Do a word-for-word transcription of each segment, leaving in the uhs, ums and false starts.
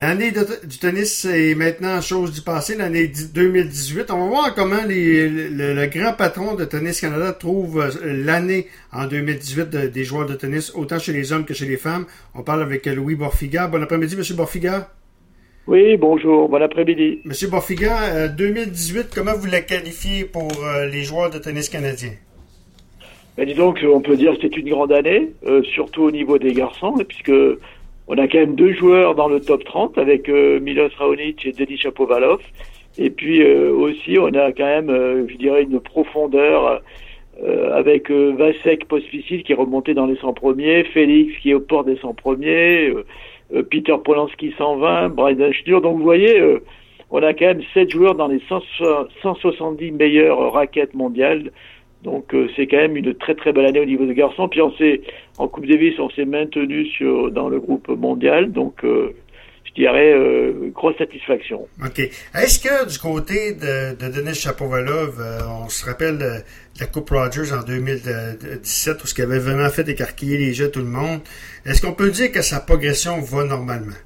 L'année de, du tennis est maintenant chose du passé, l'année deux mille dix-huit. On va voir comment les, le, le grand patron de Tennis Canada trouve l'année en deux mille dix-huit de, des joueurs de tennis, autant chez les hommes que chez les femmes. On parle avec Louis Borfiga. Bon après-midi, M. Borfiga. Oui, bonjour, bon après-midi. M. Borfiga, euh, deux mille dix-huit, comment vous la qualifiez pour euh, les joueurs de tennis canadiens? Ben, disons qu'on peut dire que c'est une grande année, euh, surtout au niveau des garçons, puisque on a quand même deux joueurs dans le top trente avec euh, Milos Raonic et Denis Shapovalov. Et puis euh, aussi, on a quand même, euh, je dirais, une profondeur euh, avec euh, Vasek Pospisil qui est remonté dans les cent premiers, Félix qui est au port des cent premiers, euh, euh, Peter Polanski cent vingt, Bryden Schnur. Donc vous voyez, euh, on a quand même sept joueurs dans les cent soixante-dix meilleures raquettes mondiales. Donc euh, c'est quand même une très très belle année au niveau des garçons. Puis on s'est en Coupe Davis, on s'est maintenu sur dans le groupe mondial. Donc euh, je dirais euh, grosse satisfaction. Ok. Est-ce que du côté de, de Denis Shapovalov, euh, on se rappelle de, de la Coupe Rogers en deux mille dix-sept où ce qui avait vraiment fait écarquiller les jeux tout le monde. Est-ce qu'on peut dire que sa progression va normalement?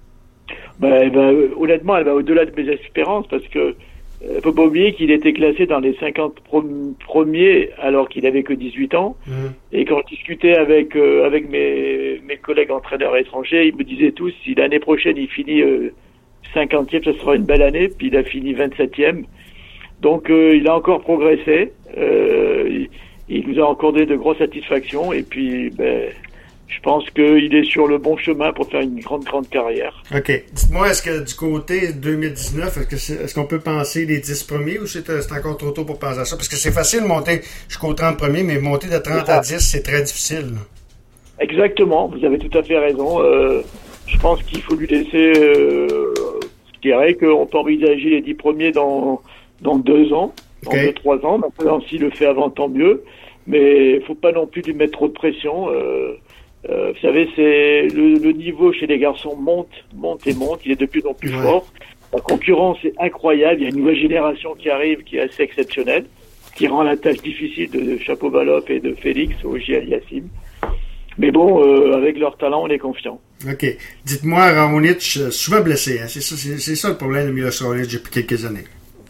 Ben, ben honnêtement, elle va au-delà de mes espérances parce que il ne faut pas oublier qu'il était classé dans les cinquante premiers alors qu'il avait que dix-huit ans. Mmh. Et quand je discutais avec euh, avec mes mes collègues entraîneurs étrangers, ils me disaient tous si l'année prochaine il finit euh, cinquantième, ce sera une belle année. Puis il a fini vingt-septième. Donc euh, il a encore progressé. Euh, il, il nous a accordé de grosses satisfactions. Et puis ben je pense qu'il est sur le bon chemin pour faire une grande, grande carrière. OK. Dites-moi, est-ce que du côté deux mille dix-neuf, est-ce, que c'est, est-ce qu'on peut penser les dix premiers ou c'est, c'est encore trop tôt pour penser à ça? Parce que c'est facile de monter jusqu'au trente premiers, mais monter de trente à dix, c'est très difficile. Là. Exactement. Vous avez tout à fait raison. Euh, je pense qu'il faut lui laisser... Euh, je dirais qu'on peut envisager les dix premiers dans, dans deux ans, dans okay. deux, trois ans. Maintenant, s'il le fait avant, tant mieux. Mais il ne faut pas non plus lui mettre trop de pression. Euh, Euh, vous savez, c'est le, le niveau chez les garçons monte, monte et monte. Il est de plus en plus ouais. fort. La concurrence est incroyable. Il y a une nouvelle génération qui arrive, qui est assez exceptionnelle, qui rend la tâche difficile de, de Shapovalov et de Félix Auger Aliassime. Mais bon, euh, avec leur talent, on est confiant. Ok. Dites-moi, Raonic, souvent blessé. Hein? C'est ça, c'est, c'est ça le problème de Milos Raonic depuis quelques années.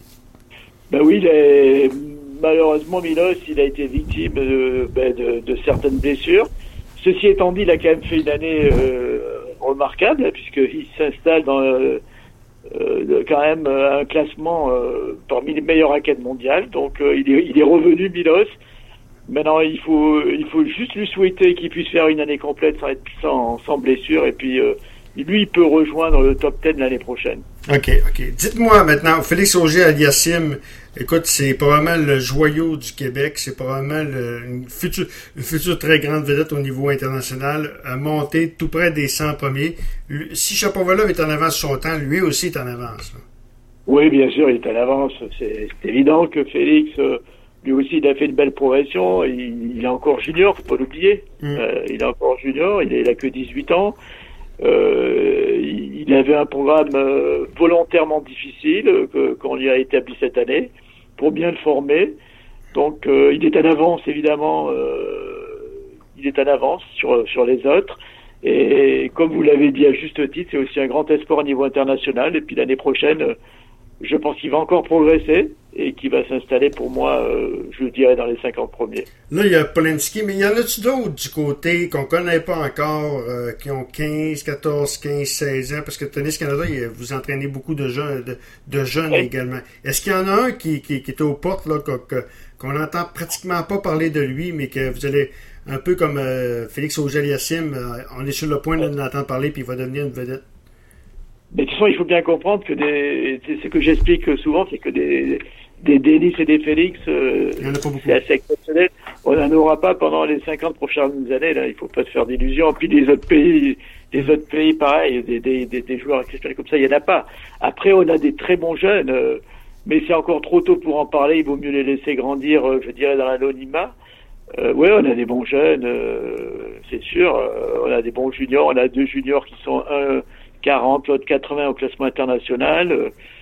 Ben oui, il est, malheureusement, Milos, il a été victime de, ben, de, de certaines blessures. Ceci étant dit, il a quand même fait une année euh, remarquable, puisqu'il s'installe dans euh, euh, quand même un classement euh, parmi les meilleures raquettes mondiales. Donc euh, il, est, il est revenu, Milos. Maintenant, il faut, il faut juste lui souhaiter qu'il puisse faire une année complète sans, être, sans, sans blessure. Et puis, euh, lui, il peut rejoindre le top dix l'année prochaine. OK, OK. Dites-moi maintenant, Félix Auger Aliassime, écoute, c'est probablement le joyau du Québec, c'est probablement le, une, future, une future très grande vedette au niveau international, à monter tout près des cent premiers. Si Shapovalov est en avance sur son temps, lui aussi est en avance. Là. Oui, bien sûr, il est en avance. C'est, c'est évident que Félix, euh, lui aussi, il a fait une belle progression. Il, il est encore junior, faut pas l'oublier. Mm. Euh, il est encore junior, il, est, il a que dix-huit ans. Euh, il avait un programme euh, volontairement difficile euh, que, qu'on lui a établi cette année pour bien le former. Donc euh, il est en avance évidemment, euh, il est en avance sur sur les autres. Et, et comme vous l'avez dit à juste titre, c'est aussi un grand espoir au niveau international. Et puis l'année prochaine, euh, je pense qu'il va encore progresser et qu'il va s'installer pour moi, euh, je dirais, dans les cinquante premiers. Là, il y a Polanski, mais il y en a-tu d'autres du côté qu'on connaît pas encore, euh, qui ont quinze, quatorze, quinze, seize ans? Parce que Tennis Canada, vous entraînez beaucoup de jeunes, de, de jeunes oui. également. Est-ce qu'il y en a un qui, qui, qui est aux portes, là, que, que, qu'on n'entend pratiquement pas parler de lui, mais que vous allez, un peu comme euh, Félix Auger Aliassime, euh, on est sur le point de l'entendre parler, puis il va devenir une vedette? Mais de toute façon, il faut bien comprendre que des, c'est ce que j'explique souvent, c'est que des, des Denis et des Félix, euh, c'est assez exceptionnel. On n'en aura pas pendant les cinquante prochaines années, là. Il faut pas se faire d'illusions. Puis les autres pays, les autres pays, pareil, des, des, des, des joueurs exceptionnels comme ça, il y en a pas. Après, on a des très bons jeunes, euh, mais c'est encore trop tôt pour en parler. Il vaut mieux les laisser grandir, euh, je dirais, dans l'anonymat. Euh, ouais, on a des bons jeunes, euh, c'est sûr. Euh, on a des bons juniors. On a deux juniors qui sont un quarante, l'autre quatre-vingts au classement international.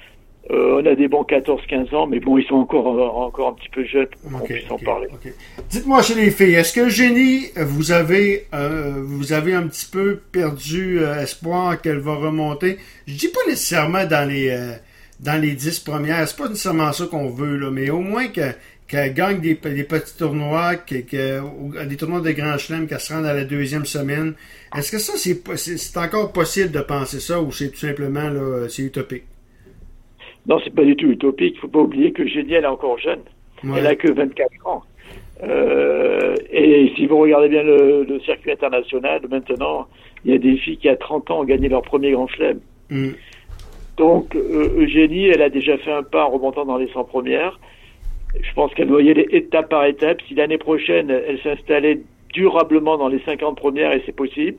Euh, on a des bons quatorze quinze ans, mais bon, ils sont encore encore un petit peu jeunes pour okay, qu'on puisse en okay, parler. Okay. Dites-moi chez les filles, est-ce que Génie, vous avez euh, vous avez un petit peu perdu euh, espoir qu'elle va remonter? Je dis pas nécessairement dans les euh, dans les dix premières, c'est pas nécessairement ça qu'on veut, là, mais au moins que qu'elle gagne des, des petits tournois, que, que, des tournois de Grand Chelem, qu'elle se rende à la deuxième semaine. Est-ce que ça, c'est, c'est, c'est encore possible de penser ça ou c'est tout simplement là, c'est utopique? Non, c'est pas du tout utopique. Il faut pas oublier que Génie, elle est encore jeune. Ouais. Elle a que vingt-quatre ans. Euh, et si vous regardez bien le, le circuit international, maintenant, il y a des filles qui, à trente ans, ont gagné leur premier Grand Chelem. Mm. Donc, euh, Eugénie, elle a déjà fait un pas en remontant dans les cent premières. Je pense qu'elle doit y aller étape par étape. Si l'année prochaine, elle s'installait durablement dans les cinquante premières, et c'est possible,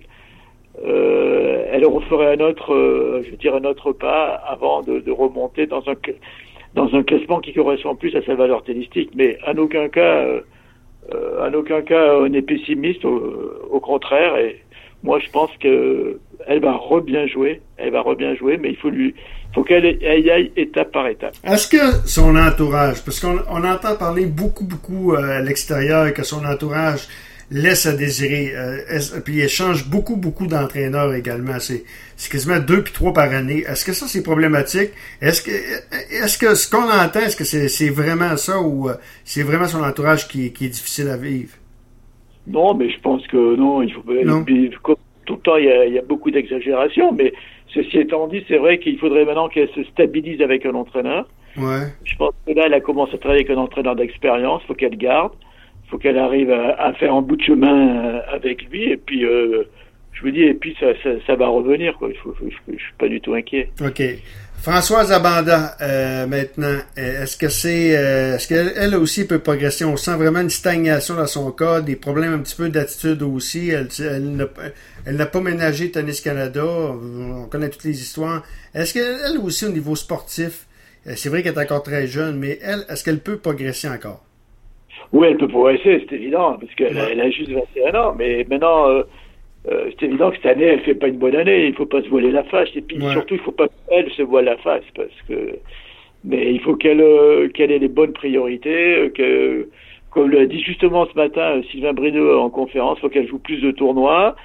euh, elle referait un autre, euh, je veux dire, un autre pas avant de, de remonter dans un, dans un classement qui correspond plus à sa valeur tennistique. Mais en aucun cas, euh, en aucun cas, on est pessimiste, au, au contraire. Et moi, je pense que elle va re-bien jouer. Elle va re-bien jouer, mais il faut lui, faut qu'elle y aille étape par étape. Est-ce que son entourage, parce qu'on on entend parler beaucoup, beaucoup euh, à l'extérieur que son entourage laisse à désirer, euh, puis il change beaucoup, beaucoup d'entraîneurs également. C'est, c'est quasiment deux puis trois par année. Est-ce que ça, c'est problématique? Est-ce que, est-ce que ce qu'on entend, est-ce que c'est, c'est vraiment ça ou euh, c'est vraiment son entourage qui, qui est difficile à vivre? Non, mais je pense que non, il faut non. Tout le temps, il y a, il y a beaucoup d'exagération, mais ceci étant dit, c'est vrai qu'il faudrait maintenant qu'elle se stabilise avec un entraîneur. Ouais. Je pense que là, elle a commencé à travailler avec un entraîneur d'expérience. Il faut qu'elle garde. Il faut qu'elle arrive à, à faire un bout de chemin avec lui. Et puis, euh, je vous dis, et puis ça, ça, ça va revenir, quoi. Il faut, faut, je, je suis pas du tout inquiet. OK. Françoise Abanda, euh, maintenant, est-ce que c'est, euh, est-ce qu'elle elle aussi peut progresser? On sent vraiment une stagnation dans son cas, des problèmes un petit peu d'attitude aussi. Elle, elle, n'a, elle n'a pas ménagé Tennis Canada. On connaît toutes les histoires. Est-ce qu'elle aussi, au niveau sportif, c'est vrai qu'elle est encore très jeune, mais elle, est-ce qu'elle peut progresser encore? Oui, elle peut progresser, c'est évident, parce qu'elle ouais. elle a juste vingt et un ans. Mais maintenant, euh, euh, c'est évident que cette année, elle fait pas une bonne année. Il faut pas se voiler la face. Et puis ouais. surtout, il faut pas qu'elle se voile la face, parce que. Mais il faut qu'elle euh, qu'elle ait les bonnes priorités. Que, comme l'a dit justement ce matin Sylvain Brineau en conférence, il faut qu'elle joue plus de tournois.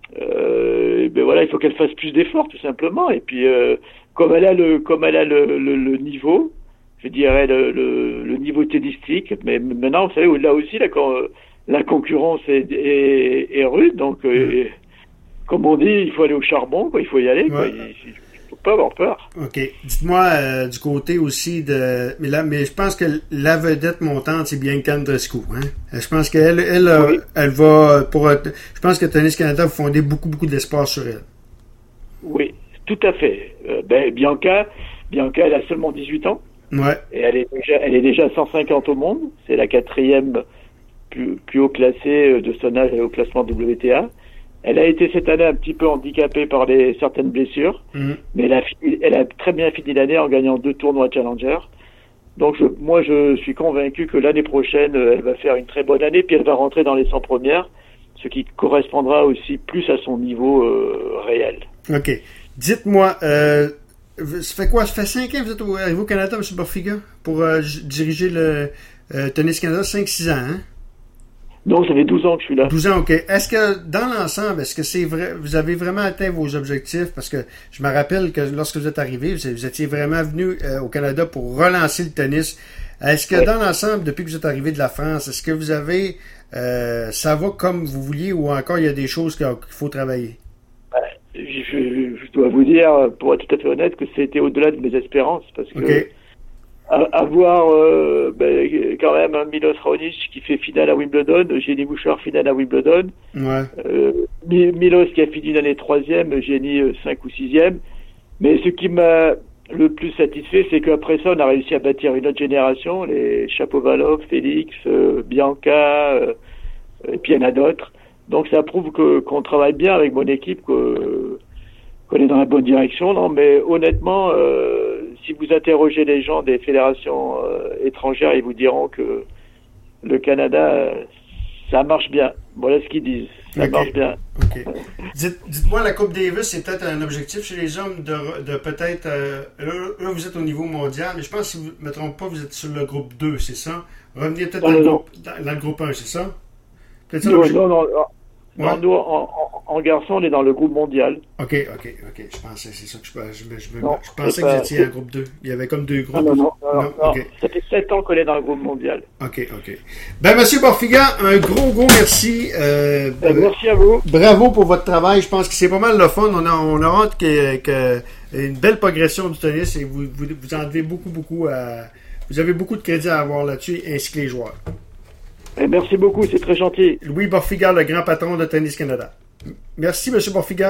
Euh, et ben voilà, il faut qu'elle fasse plus d'efforts, tout simplement. Et puis, euh, comme elle a le, comme elle a le, le, le niveau. Je dirais le, le, le niveau tennistique, mais maintenant, vous savez, là aussi, la, la concurrence est, est, est rude, donc, mmh. euh, comme on dit, il faut aller au charbon, quoi, il faut y aller, quoi, ouais. il ne faut pas avoir peur. OK. Dites-moi, euh, du côté aussi de... Mais là, mais je pense que la vedette montante, c'est Bianca Andreescu, hein? Je pense qu'elle, elle, oui. elle va, pour, je pense que Tennis Canada va fonder beaucoup, beaucoup d'espoir sur elle. Oui, tout à fait. Euh, ben, Bianca, Bianca, elle a seulement dix-huit ans. Ouais. Et elle est déjà, elle est déjà cent cinquante au monde. C'est la quatrième plus, plus haut classée de son âge au classement W T A. Elle a été cette année un petit peu handicapée par les, certaines blessures. Mmh. Mais elle a, fini, elle a très bien fini l'année en gagnant deux tournois Challenger. Donc, je, moi, je suis convaincu que l'année prochaine, elle va faire une très bonne année, puis elle va rentrer dans les cent premières, ce qui correspondra aussi plus à son niveau euh, réel. OK. Dites-moi, euh, ça fait quoi? Ça fait cinq ans que vous êtes au, arrivé au Canada, M. Borfiga, pour euh, diriger le euh, Tennis Canada, cinq six ans, hein? Non, ça fait douze ans que je suis là. douze ans, OK. Est-ce que, dans l'ensemble, est-ce que c'est vrai, vous avez vraiment atteint vos objectifs? Parce que je me rappelle que lorsque vous êtes arrivé, vous, vous étiez vraiment venu euh, au Canada pour relancer le tennis. Est-ce que ouais. dans l'ensemble, depuis que vous êtes arrivé de la France, est-ce que vous avez, euh, ça va comme vous vouliez ou encore il y a des choses qu'il faut travailler? Je, je, je dois vous dire, pour être tout à fait honnête, que c'était au-delà de mes espérances, parce que okay. avoir euh, ben, quand même un Milos Raonic qui fait finale à Wimbledon, Jenny Bouchard finale à Wimbledon, ouais. euh, Milos qui a fini l'année troisième, Jenny cinq ou sixième, mais ce qui m'a le plus satisfait, c'est qu'après ça, on a réussi à bâtir une autre génération, les Shapovalov, Félix, euh, Bianca, euh, et puis il y en a d'autres. Donc ça prouve que qu'on travaille bien avec mon équipe, que, qu'on est dans la bonne direction. Non, mais honnêtement, euh, si vous interrogez les gens des fédérations euh, étrangères, ils vous diront que le Canada, Ça marche bien. Voilà ce qu'ils disent. Ça okay. marche bien. OK. Dites, dites-moi, la Coupe Davis, c'est peut-être un objectif chez les hommes de, de peut-être... Euh, eux, eux, vous êtes au niveau mondial, mais je pense, si je ne me trompe pas, vous êtes sur le groupe deux, c'est ça? Revenez peut-être dans, dans, dans, dans le groupe un, c'est ça? Peut-être non, ça non, non, non. Ouais. Non, nous, en, en, en garçon, on est dans le groupe mondial. OK, OK, OK. Je pensais, c'est ça que je, je, je, non, je pensais que pas, vous étiez en groupe deux. Il y avait comme deux groupes. Non, non, non. non, non, non. Okay. Ça fait sept ans qu'on est dans le groupe mondial. OK, OK. Ben, Monsieur Borfiga, un gros, gros merci. Euh, ben, merci à vous. Bravo pour votre travail. Je pense que c'est pas mal le fun. On a, on a hâte que, que une belle progression du tennis et vous, vous, vous en avez beaucoup, beaucoup à, vous avez beaucoup de crédit à avoir là-dessus, ainsi que les joueurs. Ben, merci beaucoup, c'est très gentil. Louis Borfiga, le grand patron de Tennis Canada. Merci, M. Borfiga.